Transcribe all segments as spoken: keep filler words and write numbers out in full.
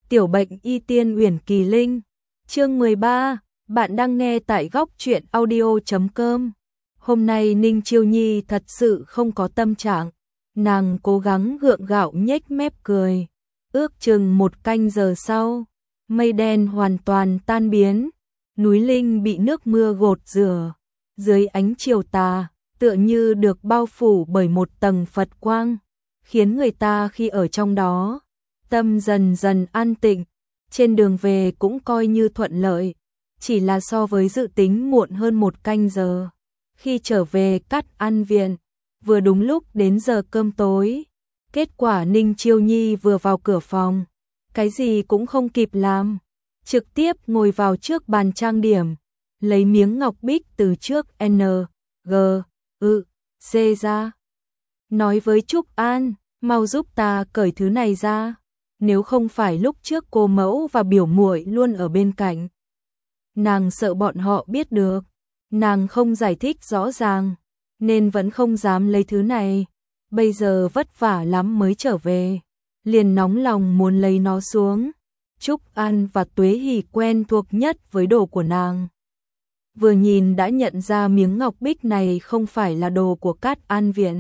Tiểu bệnh y tiên Uyển Kỳ Linh. Chương mười ba, bạn đang nghe tại góc truyện audio chấm com. Hôm nay Ninh Chiêu Nhi thật sự không có tâm trạng, nàng cố gắng gượng gạo nhếch mép cười. Ước chừng một canh giờ sau, mây đen hoàn toàn tan biến, núi Linh bị nước mưa gột rửa, dưới ánh chiều tà, tựa như được bao phủ bởi một tầng Phật quang, khiến người ta khi ở trong đó, tâm dần dần an tịnh. Trên đường về cũng coi như thuận lợi, chỉ là so với dự tính muộn hơn một canh giờ. Khi trở về Cát An Viện, vừa đúng lúc đến giờ cơm tối. Kết quả Ninh Chiêu Nhi vừa vào cửa phòng, cái gì cũng không kịp làm, trực tiếp ngồi vào trước bàn trang điểm, lấy miếng ngọc bích từ trước N, G, ư, C ra. Nói với Trúc An, mau giúp ta cởi thứ này ra, nếu không phải lúc trước cô mẫu và biểu muội luôn ở bên cạnh. Nàng sợ bọn họ biết được, nàng không giải thích rõ ràng, nên vẫn không dám lấy thứ này. Bây giờ vất vả lắm mới trở về, liền nóng lòng muốn lấy nó xuống. Trúc An và Tuế Hỷ quen thuộc nhất với đồ của nàng, vừa nhìn đã nhận ra miếng ngọc bích này không phải là đồ của Cát An Viện.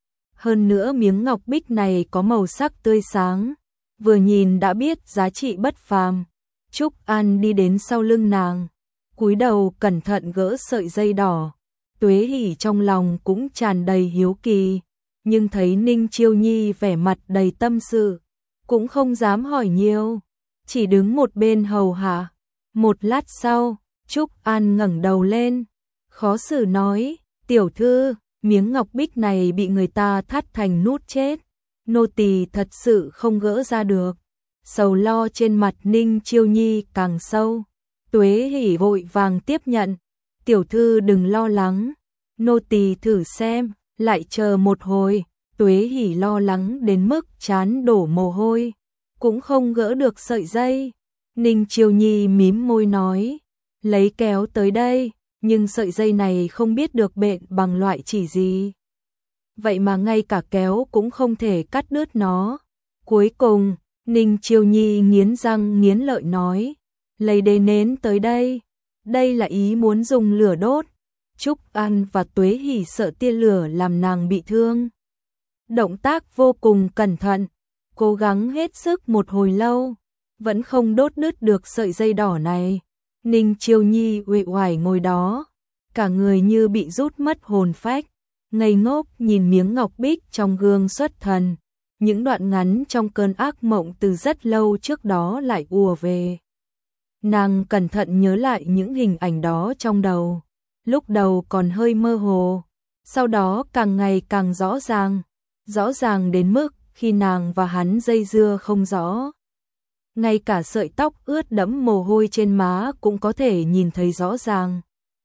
Hơn nữa miếng ngọc bích này có màu sắc tươi sáng, vừa nhìn đã biết giá trị bất phàm. Trúc An đi đến sau lưng nàng, cúi đầu cẩn thận gỡ sợi dây đỏ. Tuế Hỷ trong lòng cũng tràn đầy hiếu kỳ, nhưng thấy Ninh Chiêu Nhi vẻ mặt đầy tâm sự, cũng không dám hỏi nhiều, chỉ đứng một bên hầu hạ. Một lát sau, Trúc An ngẩng đầu lên, khó xử nói, tiểu thư, miếng ngọc bích này bị người ta thắt thành nút chết, nô tỳ thật sự không gỡ ra được. Sầu lo trên mặt Ninh Chiêu Nhi càng sâu. Tuế Hỷ vội vàng tiếp nhận, tiểu thư đừng lo lắng, nô tỳ thử xem, lại chờ một hồi. Tuế Hỷ lo lắng đến mức trán đổ mồ hôi, cũng không gỡ được sợi dây. Ninh Chiêu Nhi mím môi nói, lấy kéo tới đây, nhưng sợi dây này không biết được bện bằng loại chỉ gì, vậy mà ngay cả kéo cũng không thể cắt đứt nó. Cuối cùng, Ninh Chiêu Nhi nghiến răng nghiến lợi nói, lấy đế nến tới đây, đây là ý muốn dùng lửa đốt. Trúc An và Tuế Hỷ sợ tia lửa làm nàng bị thương, động tác vô cùng cẩn thận, cố gắng hết sức một hồi lâu, vẫn không đốt đứt được sợi dây đỏ này. Ninh Chiêu Nhi uể oải ngồi đó, cả người như bị rút mất hồn phách, ngây ngốc nhìn miếng ngọc bích trong gương xuất thần. Những đoạn ngắn trong cơn ác mộng từ rất lâu trước đó lại ùa về. Nàng cẩn thận nhớ lại những hình ảnh đó trong đầu, lúc đầu còn hơi mơ hồ, sau đó càng ngày càng rõ ràng, rõ ràng đến mức khi nàng và hắn dây dưa không rõ, ngay cả sợi tóc ướt đẫm mồ hôi trên má cũng có thể nhìn thấy rõ ràng.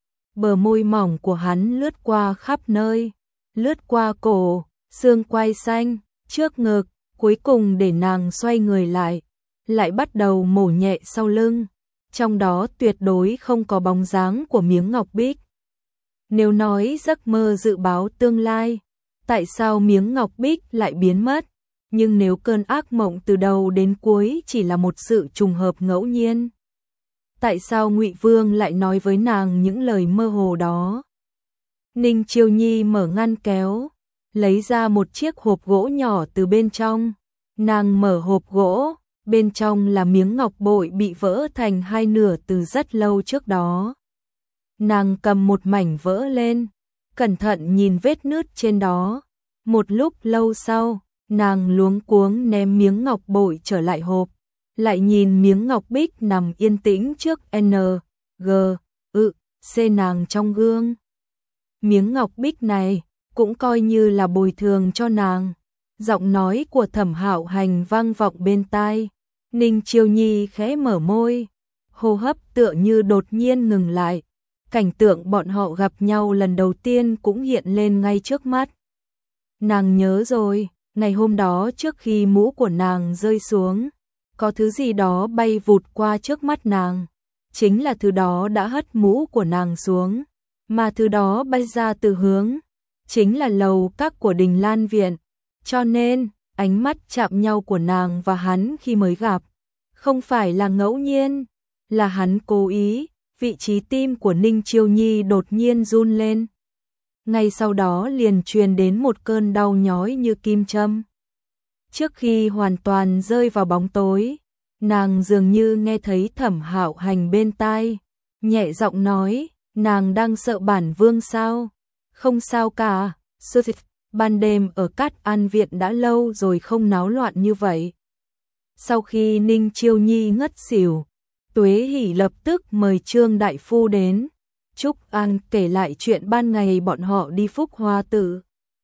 Bờ môi mỏng của hắn lướt qua khắp nơi, lướt qua cổ, xương quai xanh, trước ngực, cuối cùng để nàng xoay người lại, lại bắt đầu mổ nhẹ sau lưng, trong đó tuyệt đối không có bóng dáng của miếng ngọc bích. Nếu nói giấc mơ dự báo tương lai, tại sao miếng ngọc bích lại biến mất? Nhưng nếu cơn ác mộng từ đầu đến cuối chỉ là một sự trùng hợp ngẫu nhiên, tại sao Ngụy Vương lại nói với nàng những lời mơ hồ đó? Ninh Chiêu Nhi mở ngăn kéo, lấy ra một chiếc hộp gỗ nhỏ từ bên trong. Nàng mở hộp gỗ, bên trong là miếng ngọc bội bị vỡ thành hai nửa từ rất lâu trước đó. Nàng cầm một mảnh vỡ lên, cẩn thận nhìn vết nứt trên đó. Một lúc lâu sau, nàng luống cuống ném miếng ngọc bội trở lại hộp, lại nhìn miếng ngọc bích nằm yên tĩnh trước N, G, ư, C nàng trong gương. Miếng ngọc bích này cũng coi như là bồi thường cho nàng. Giọng nói của Thẩm Hạo Hành vang vọng bên tai. Ninh Chiêu Nhi khẽ mở môi, hô hấp tựa như đột nhiên ngừng lại. Cảnh tượng bọn họ gặp nhau lần đầu tiên cũng hiện lên ngay trước mắt. Nàng nhớ rồi, ngày hôm đó trước khi mũ của nàng rơi xuống, có thứ gì đó bay vụt qua trước mắt nàng. Chính là thứ đó đã hất mũ của nàng xuống, mà thứ đó bay ra từ hướng chính là lầu các của Đình Lan Viện. Cho nên, ánh mắt chạm nhau của nàng và hắn khi mới gặp, Không phải là ngẫu nhiên, là hắn cố ý. Vị trí tim của Ninh Chiêu Nhi đột nhiên run lên. Ngay sau đó liền truyền đến một cơn đau nhói như kim châm. Trước khi hoàn toàn rơi vào bóng tối, nàng dường như nghe thấy Thẩm Hạo Hành bên tai, nhẹ giọng nói, nàng đang sợ bản vương sao? Không sao cả, sư thịt, ban đêm ở Cát An Viện đã lâu rồi không náo loạn như vậy. Sau khi Ninh Chiêu Nhi ngất xỉu, Tuế Hỷ lập tức mời Trương Đại Phu đến. Trúc An kể lại chuyện ban ngày bọn họ đi Phúc Hoa Tự.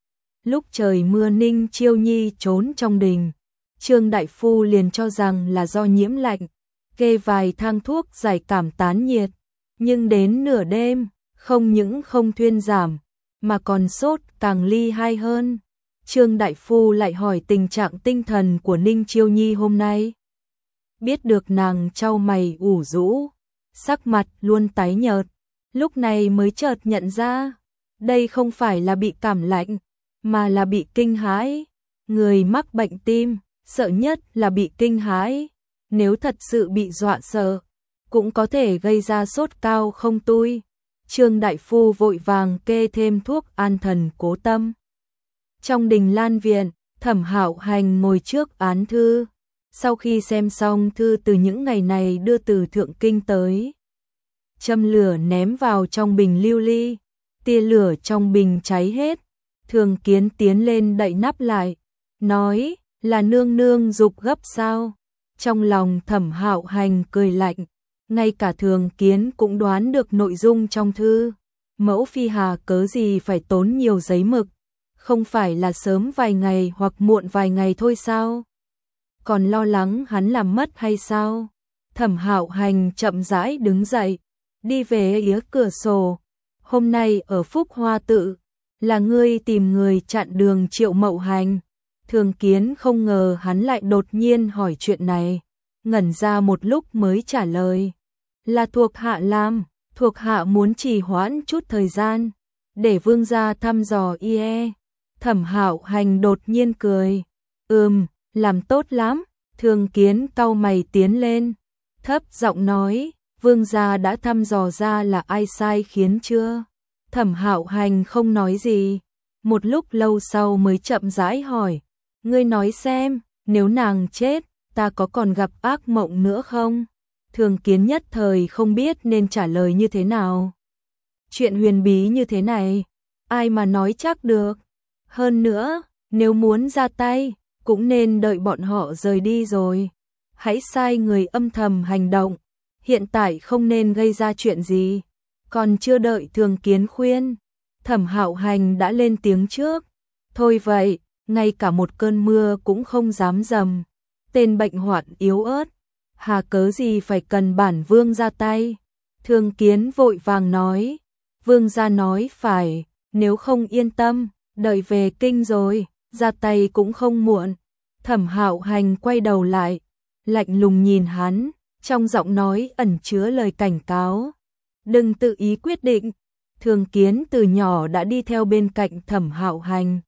Lúc trời mưa Ninh Chiêu Nhi trốn trong đình, Trương Đại Phu liền cho rằng là do nhiễm lạnh, kê vài thang thuốc giải cảm tán nhiệt. Nhưng đến nửa đêm, không những không thuyên giảm, mà còn sốt càng ly hai hơn. Trương Đại Phu lại hỏi tình trạng tinh thần của Ninh Chiêu Nhi hôm nay. Biết được nàng chau mày ủ rũ, sắc mặt luôn tái nhợt, lúc này mới chợt nhận ra, đây không phải là bị cảm lạnh, mà là bị kinh hãi. Người mắc bệnh tim, sợ nhất là bị kinh hãi, nếu thật sự bị dọa sợ, cũng có thể gây ra sốt cao không tui. Trương Đại Phu vội vàng kê thêm thuốc an thần cố tâm. Trong đình Lan Viện, Thẩm Hạo Hành ngồi trước án thư. Sau khi xem xong thư từ những ngày này đưa từ Thượng Kinh tới, châm lửa ném vào trong bình lưu ly, tia lửa trong bình cháy hết. Thường Kiến tiến lên đậy nắp lại, nói, là nương nương giục gấp sao? Trong lòng Thẩm Hạo Hành cười lạnh, ngay cả Thường Kiến cũng đoán được nội dung trong thư. Mẫu phi hà cớ gì phải tốn nhiều giấy mực, không phải là sớm vài ngày hoặc muộn vài ngày thôi sao? Còn lo lắng hắn làm mất hay sao? Thẩm Hạo Hành chậm rãi đứng dậy, đi về phía cửa sổ. Hôm nay ở Phúc Hoa Tự, là ngươi tìm người chặn đường Triệu Mậu Hành. Thường Kiến không ngờ hắn lại đột nhiên hỏi chuyện này, ngẩn ra một lúc mới trả lời. Là thuộc hạ làm, thuộc hạ muốn trì hoãn chút thời gian, để vương gia thăm dò ie. Thẩm Hạo Hành đột nhiên cười, ừm, làm tốt lắm. Thường Kiến cau mày tiến lên, thấp giọng nói, vương gia đã thăm dò ra là ai sai khiến chưa? Thẩm Hạo Hành không nói gì, một lúc lâu sau mới chậm rãi hỏi, ngươi nói xem, nếu nàng chết, ta có còn gặp ác mộng nữa không? Thường Kiến nhất thời không biết nên trả lời như thế nào. Chuyện huyền bí như thế này, ai mà nói chắc được. Hơn nữa, nếu muốn ra tay, cũng nên đợi bọn họ rời đi rồi. Hãy sai người âm thầm hành động, hiện tại không nên gây ra chuyện gì. Còn chưa đợi Thường Kiến khuyên, Thẩm Hạo Hành đã lên tiếng trước. Thôi vậy, ngay cả một cơn mưa cũng không dám dầm. Tên bệnh hoạn yếu ớt, hà cớ gì phải cần bản vương ra tay? Thường Kiến vội vàng nói, vương gia nói phải, nếu không yên tâm, đợi về kinh rồi, ra tay cũng không muộn. Thẩm Hạo Hành quay đầu lại, lạnh lùng nhìn hắn, trong giọng nói ẩn chứa lời cảnh cáo. Đừng tự ý quyết định. Thường Kiến từ nhỏ đã đi theo bên cạnh Thẩm Hạo Hành,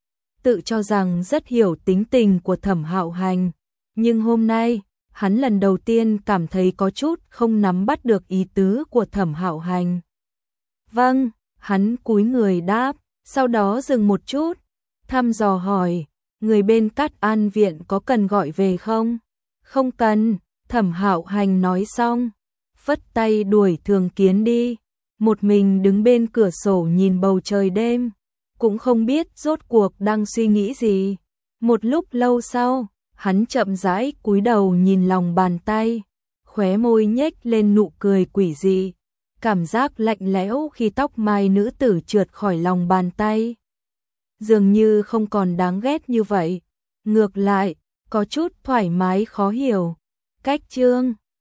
tự cho rằng rất hiểu tính tình của Thẩm Hạo Hành, nhưng hôm nay, hắn lần đầu tiên cảm thấy có chút không nắm bắt được ý tứ của Thẩm Hạo Hành. Vâng, hắn cúi người đáp, sau đó dừng một chút, thăm dò hỏi, người bên Cát An Viện có cần gọi về không? Không cần. Thẩm Hạo Hành nói xong, phất tay đuổi Thường Kiến đi, một mình đứng bên cửa sổ nhìn bầu trời đêm, cũng không biết rốt cuộc đang suy nghĩ gì. Một lúc lâu sau, hắn chậm rãi cúi đầu nhìn lòng bàn tay, khóe môi nhếch lên nụ cười quỷ dị, cảm giác lạnh lẽo khi tóc mai nữ tử trượt khỏi lòng bàn tay. Dường như không còn đáng ghét như vậy, ngược lại, có chút thoải mái khó hiểu. Cách chương